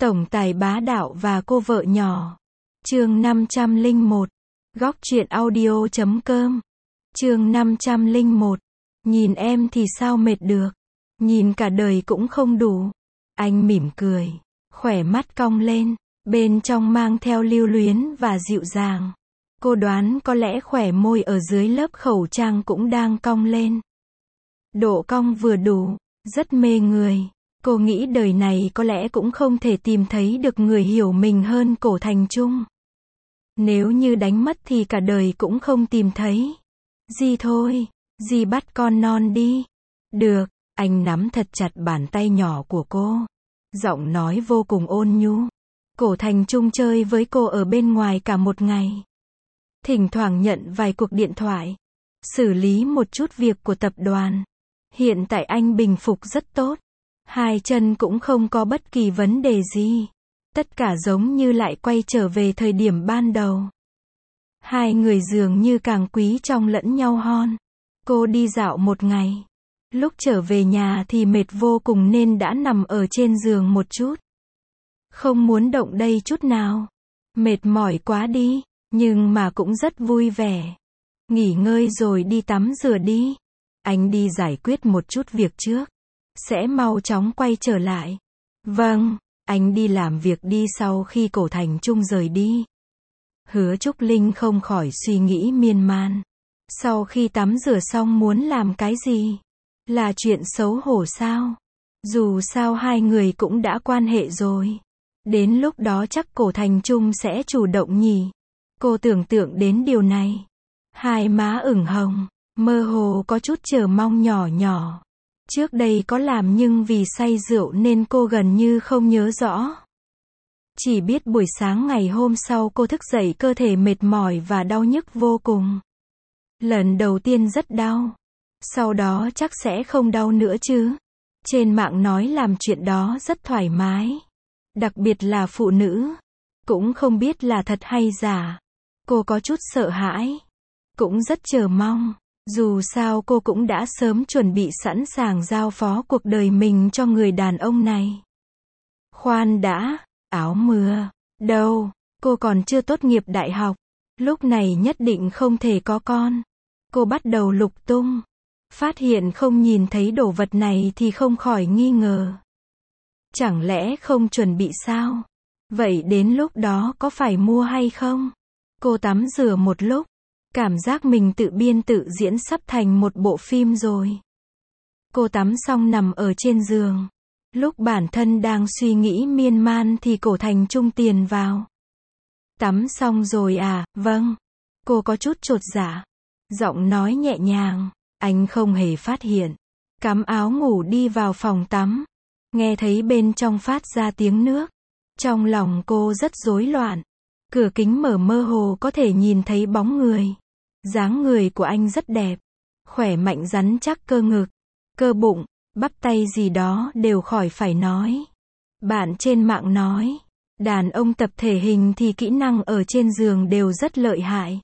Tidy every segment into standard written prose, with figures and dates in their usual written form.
Tổng tài bá đạo và cô vợ nhỏ. Chương 501. Góc truyện audio.com. Chương 501. Nhìn em thì sao mệt được. Nhìn cả đời cũng không đủ. Anh mỉm cười. Khỏe mắt cong lên. Bên trong mang theo lưu luyến và dịu dàng. Cô đoán có lẽ khóe môi ở dưới lớp khẩu trang cũng đang cong lên. Độ cong vừa đủ. Rất mê người. Cô nghĩ đời này có lẽ cũng không thể tìm thấy được người hiểu mình hơn Cổ Thành Trung. Nếu như đánh mất thì cả đời cũng không tìm thấy. Dì thôi, dì bắt con non đi. Được, anh nắm thật chặt bàn tay nhỏ của cô. Giọng nói vô cùng ôn nhu. Cổ Thành Trung chơi với cô ở bên ngoài cả một ngày. Thỉnh thoảng nhận vài cuộc điện thoại. Xử lý một chút việc của tập đoàn. Hiện tại anh bình phục rất tốt. Hai chân cũng không có bất kỳ vấn đề gì. Tất cả giống như lại quay trở về thời điểm ban đầu. Hai người dường như càng quý trọng lẫn nhau hơn. Cô đi dạo một ngày. Lúc trở về nhà thì mệt vô cùng nên đã nằm ở trên giường một chút. Không muốn động đây chút nào. Mệt mỏi quá đi, nhưng mà cũng rất vui vẻ. Nghỉ ngơi rồi đi tắm rửa đi. Anh đi giải quyết một chút việc trước. Sẽ mau chóng quay trở lại. Vâng, anh đi làm việc đi sau khi Cổ Thành Trung rời đi. Hứa Trúc Linh không khỏi suy nghĩ miên man. Sau khi tắm rửa xong muốn làm cái gì? Là chuyện xấu hổ sao? Dù sao hai người cũng đã quan hệ rồi. Đến lúc đó chắc Cổ Thành Trung sẽ chủ động nhỉ? Cô tưởng tượng đến điều này. Hai má ửng hồng, mơ hồ có chút chờ mong nhỏ nhỏ. Trước đây có làm nhưng vì say rượu nên cô gần như không nhớ rõ. Chỉ biết buổi sáng ngày hôm sau cô thức dậy cơ thể mệt mỏi và đau nhức vô cùng. Lần đầu tiên rất đau. Sau đó chắc sẽ không đau nữa chứ. Trên mạng nói làm chuyện đó rất thoải mái. Đặc biệt là phụ nữ. Cũng không biết là thật hay giả. Cô có chút sợ hãi. Cũng rất chờ mong. Dù sao cô cũng đã sớm chuẩn bị sẵn sàng giao phó cuộc đời mình cho người đàn ông này. Khoan đã, áo mưa. Đâu, cô còn chưa tốt nghiệp đại học. Lúc này nhất định không thể có con. Cô bắt đầu lục tung. Phát hiện không nhìn thấy đồ vật này thì không khỏi nghi ngờ. Chẳng lẽ không chuẩn bị sao? Vậy đến lúc đó có phải mua hay không? Cô tắm rửa một lúc. Cảm giác mình tự biên tự diễn sắp thành một bộ phim rồi. Cô tắm xong nằm ở trên giường. Lúc bản thân đang suy nghĩ miên man thì Cổ Thành Trung tiền vào. Tắm xong rồi à? Vâng. Cô có chút chột dạ. Giọng nói nhẹ nhàng. Anh không hề phát hiện. Cắm áo ngủ đi vào phòng tắm. Nghe thấy bên trong phát ra tiếng nước. Trong lòng cô rất rối loạn. Cửa kính mở mơ hồ có thể nhìn thấy bóng người. Dáng người của anh rất đẹp. Khỏe mạnh rắn chắc cơ ngực, cơ bụng, bắp tay gì đó đều khỏi phải nói. Bạn trên mạng nói, đàn ông tập thể hình thì kỹ năng ở trên giường đều rất lợi hại.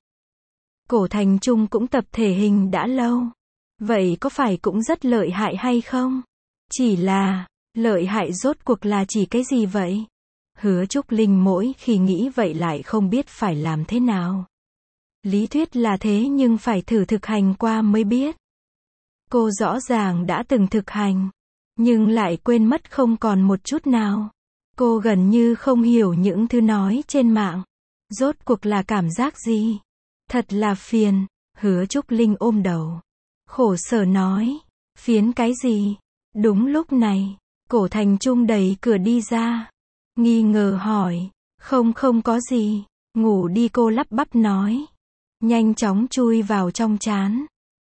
Cổ Thành Trung cũng tập thể hình đã lâu. Vậy có phải cũng rất lợi hại hay không? Chỉ là, lợi hại rốt cuộc là chỉ cái gì vậy? Hứa Trúc Linh mỗi khi nghĩ vậy lại không biết phải làm thế nào. Lý thuyết là thế nhưng phải thử thực hành qua mới biết. Cô rõ ràng đã từng thực hành, nhưng lại quên mất không còn một chút nào. Cô gần như không hiểu những thứ nói trên mạng. Rốt cuộc là cảm giác gì? Thật là phiền. Hứa Trúc Linh ôm đầu. Khổ sở nói. Phiền cái gì? Đúng lúc này, Cổ Thành Trung đẩy cửa đi ra. Nghi ngờ hỏi. Không có gì. Ngủ đi cô lắp bắp nói. Nhanh chóng chui vào trong chán.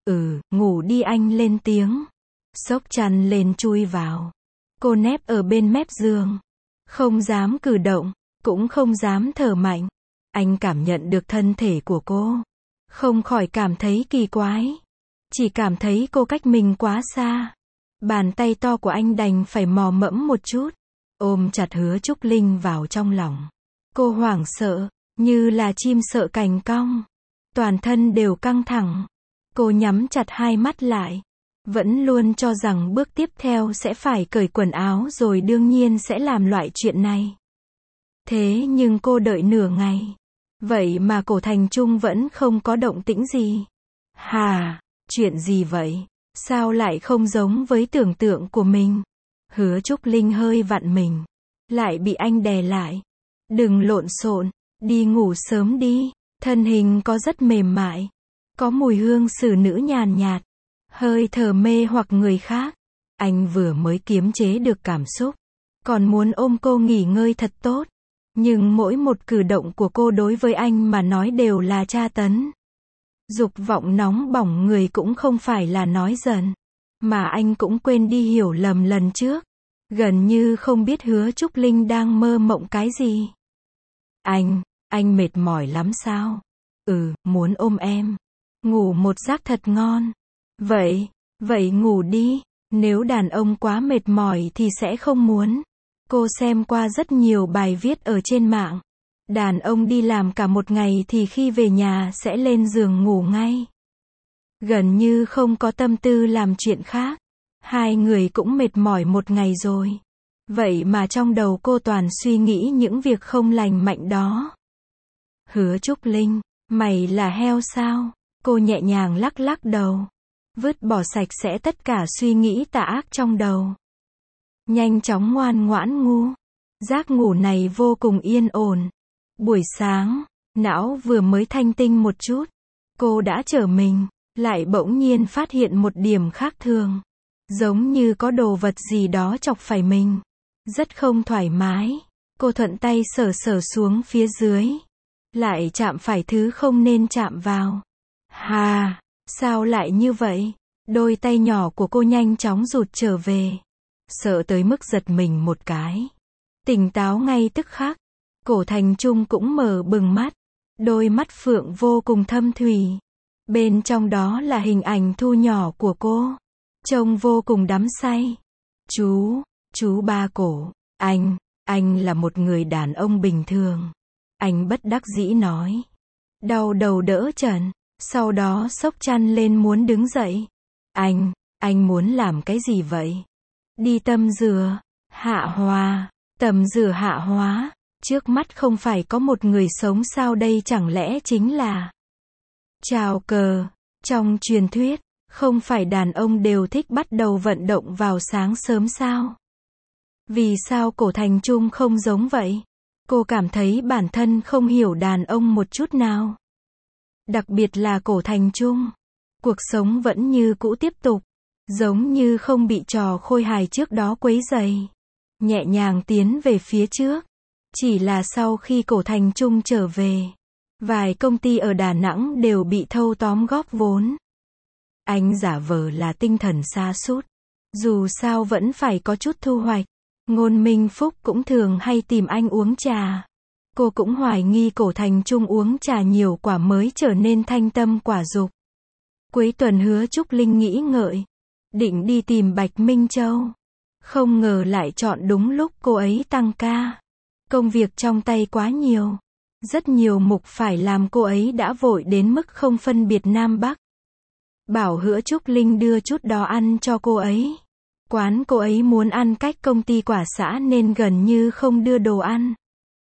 Ngủ đi anh lên tiếng. Xốc chăn lên chui vào. Cô nép ở bên mép giường. Không dám cử động, cũng không dám thở mạnh. Anh cảm nhận được thân thể của cô. Không khỏi cảm thấy kỳ quái. Chỉ cảm thấy cô cách mình quá xa. Bàn tay to của anh đành phải mò mẫm một chút. Ôm chặt Hứa Trúc Linh vào trong lòng. Cô hoảng sợ, như là chim sợ cành cong. Toàn thân đều căng thẳng. Cô nhắm chặt hai mắt lại. Vẫn luôn cho rằng bước tiếp theo sẽ phải cởi quần áo rồi đương nhiên sẽ làm loại chuyện này. Thế nhưng cô đợi nửa ngày. Vậy mà Cổ Thành Trung vẫn không có động tĩnh gì. Hà, chuyện gì vậy? Sao lại không giống với tưởng tượng của mình? Hứa Trúc Linh hơi vặn mình. Lại bị anh đè lại. Đừng lộn xộn, đi ngủ sớm đi. Thân hình có rất mềm mại. Có mùi hương xử nữ nhàn nhạt. Hơi thở mê hoặc người khác. Anh vừa mới kiềm chế được cảm xúc. Còn muốn ôm cô nghỉ ngơi thật tốt. Nhưng mỗi một cử động của cô đối với anh mà nói đều là tra tấn. Dục vọng nóng bỏng người cũng không phải là nói dần. Mà anh cũng quên đi hiểu lầm lần trước. Gần như không biết Hứa Trúc Linh đang mơ mộng cái gì. Anh mệt mỏi lắm sao? Muốn ôm em. Ngủ một giấc thật ngon. Vậy ngủ đi. Nếu đàn ông quá mệt mỏi thì sẽ không muốn. Cô xem qua rất nhiều bài viết ở trên mạng. Đàn ông đi làm cả một ngày thì khi về nhà sẽ lên giường ngủ ngay. Gần như không có tâm tư làm chuyện khác. Hai người cũng mệt mỏi một ngày rồi. Vậy mà trong đầu cô toàn suy nghĩ những việc không lành mạnh đó. Hứa Trúc Linh, mày là heo sao? Cô nhẹ nhàng lắc lắc đầu. Vứt bỏ sạch sẽ tất cả suy nghĩ tà ác trong đầu. Nhanh chóng ngoan ngoãn ngu. Giấc ngủ này vô cùng yên ổn. Buổi sáng, não vừa mới thanh tinh một chút. Cô đã trở mình, lại bỗng nhiên phát hiện một điểm khác thường. Giống như có đồ vật gì đó chọc phải mình. Rất không thoải mái. Cô thuận tay sờ xuống phía dưới. Lại chạm phải thứ không nên chạm vào. Hà, sao lại như vậy? Đôi tay nhỏ của cô nhanh chóng rụt trở về. Sợ tới mức giật mình một cái. Tỉnh táo ngay tức khắc. Cổ Thành Trung cũng mở bừng mắt. Đôi mắt phượng vô cùng thâm thủy. Bên trong đó là hình ảnh thu nhỏ của cô. Trông vô cùng đắm say. Chú Ba Cổ, anh là một người đàn ông bình thường. Anh bất đắc dĩ nói. Đau đầu đỡ trần. Sau đó xốc chăn lên muốn đứng dậy. Anh muốn làm cái gì vậy? Đi tắm rửa, hạ hóa. Tắm rửa hạ hóa. Trước mắt không phải có một người sống sao đây chẳng lẽ chính là chào cờ. Trong truyền thuyết, không phải đàn ông đều thích bắt đầu vận động vào sáng sớm sao? Vì sao Cổ Thành Trung không giống vậy? Cô cảm thấy bản thân không hiểu đàn ông một chút nào. Đặc biệt là Cổ Thành Trung. Cuộc sống vẫn như cũ tiếp tục. Giống như không bị trò khôi hài trước đó quấy rầy. Nhẹ nhàng tiến về phía trước. Chỉ là sau khi Cổ Thành Trung trở về, vài công ty ở Đà Nẵng đều bị thâu tóm góp vốn. Anh giả vờ là tinh thần sa sút. Dù sao vẫn phải có chút thu hoạch. Ngôn Minh Phúc cũng thường hay tìm anh uống trà. Cô cũng hoài nghi Cổ Thành Trung uống trà nhiều quả mới trở nên thanh tâm quả dục. Cuối tuần Hứa Trúc Linh nghĩ ngợi. Định đi tìm Bạch Minh Châu. Không ngờ lại chọn đúng lúc cô ấy tăng ca. Công việc trong tay quá nhiều. Rất nhiều mục phải làm cô ấy đã vội đến mức không phân biệt Nam Bắc. Bảo Hứa Trúc Linh đưa chút đó ăn cho cô ấy. Quán cô ấy muốn ăn cách công ty quả xã nên gần như không đưa đồ ăn.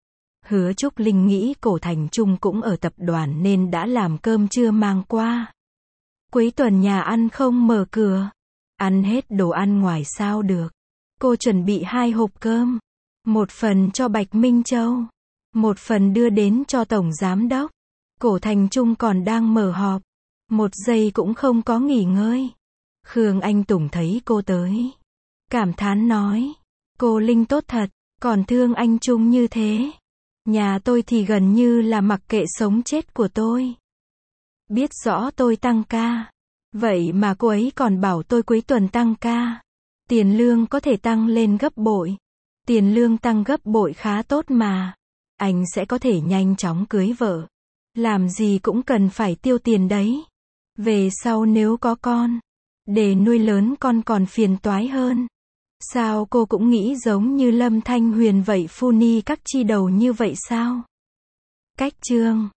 Hứa Trúc Linh nghĩ Cổ Thành Trung cũng ở tập đoàn nên đã làm cơm trưa mang qua. Cuối tuần nhà ăn không mở cửa. Ăn hết đồ ăn ngoài sao được. Cô chuẩn bị 2 hộp cơm. Một phần cho Bạch Minh Châu. Một phần đưa đến cho Tổng Giám Đốc. Cổ Thành Trung còn đang mở họp. Một giây cũng không có nghỉ ngơi. Khương Anh Tùng thấy cô tới. Cảm thán nói. Cô Linh tốt thật, còn thương anh Trung như thế. Nhà tôi thì gần như là mặc kệ sống chết của tôi. Biết rõ tôi tăng ca. Vậy mà cô ấy còn bảo tôi cuối tuần tăng ca. Tiền lương có thể tăng lên gấp bội. Tiền lương tăng gấp bội khá tốt mà. Anh sẽ có thể nhanh chóng cưới vợ. Làm gì cũng cần phải tiêu tiền đấy. Về sau nếu có con, để nuôi lớn con còn phiền toái hơn. Sao cô cũng nghĩ giống như Lâm Thanh Huyền vậy, phu ni các chi đầu như vậy sao? Cách chương